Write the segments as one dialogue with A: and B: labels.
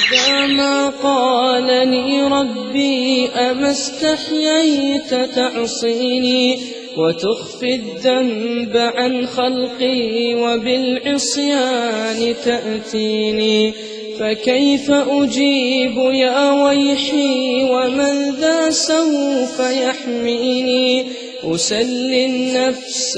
A: إذا ما قالني ربي أما استحييت تعصيني وتخفي الذنب عن خلقي وبالعصيان تأتيني، فكيف أجيب يا ويحي ومن ذا سوف يحميني؟ أسلي النفس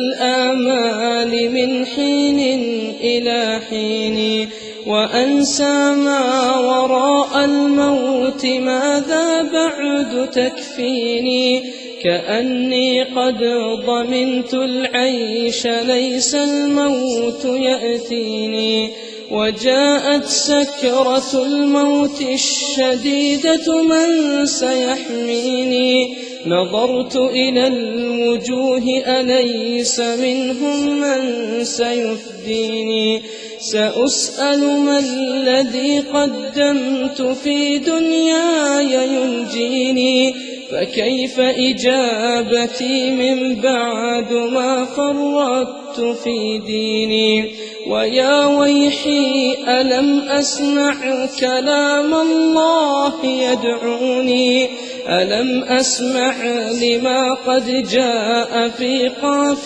A: بالآمال من حين إلى حين، وأنسى ما وراء الموت ماذا بعد تكفيني؟ كأني قد ضمنت العيش ليس الموت يأتيني، وجاءت سكرة الموت الشديدة من سيحميني؟ نظرت إلى الوجوه أليس منهم من سيفديني؟ سأسأل ما الذي قدمت في دنياي ينجيني، فكيف إجابتي من بعد ما فرطت في ديني؟ ويا ويحي ألم أسمع كلام الله يدعوني؟ ألم أسمع لما قد جاء في قاف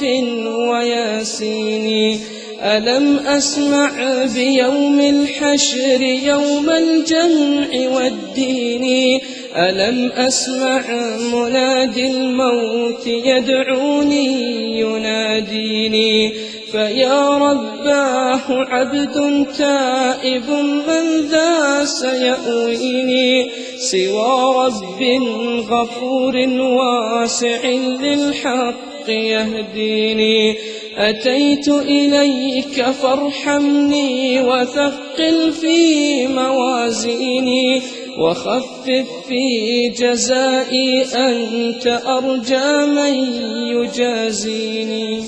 A: وياسين؟ ألم أسمع بيوم الحشر يوم الجمع والدين؟ ألم أسمع منادي الموت يدعوني يناديني؟ فيا رباه عبد تائب من ذا سيأويني سوى رب غفور واسع للحق يهديني؟ أتيت إليك فارحمني وثقل في موازيني، وخفف في جزائي أنت أرجى من يجازيني.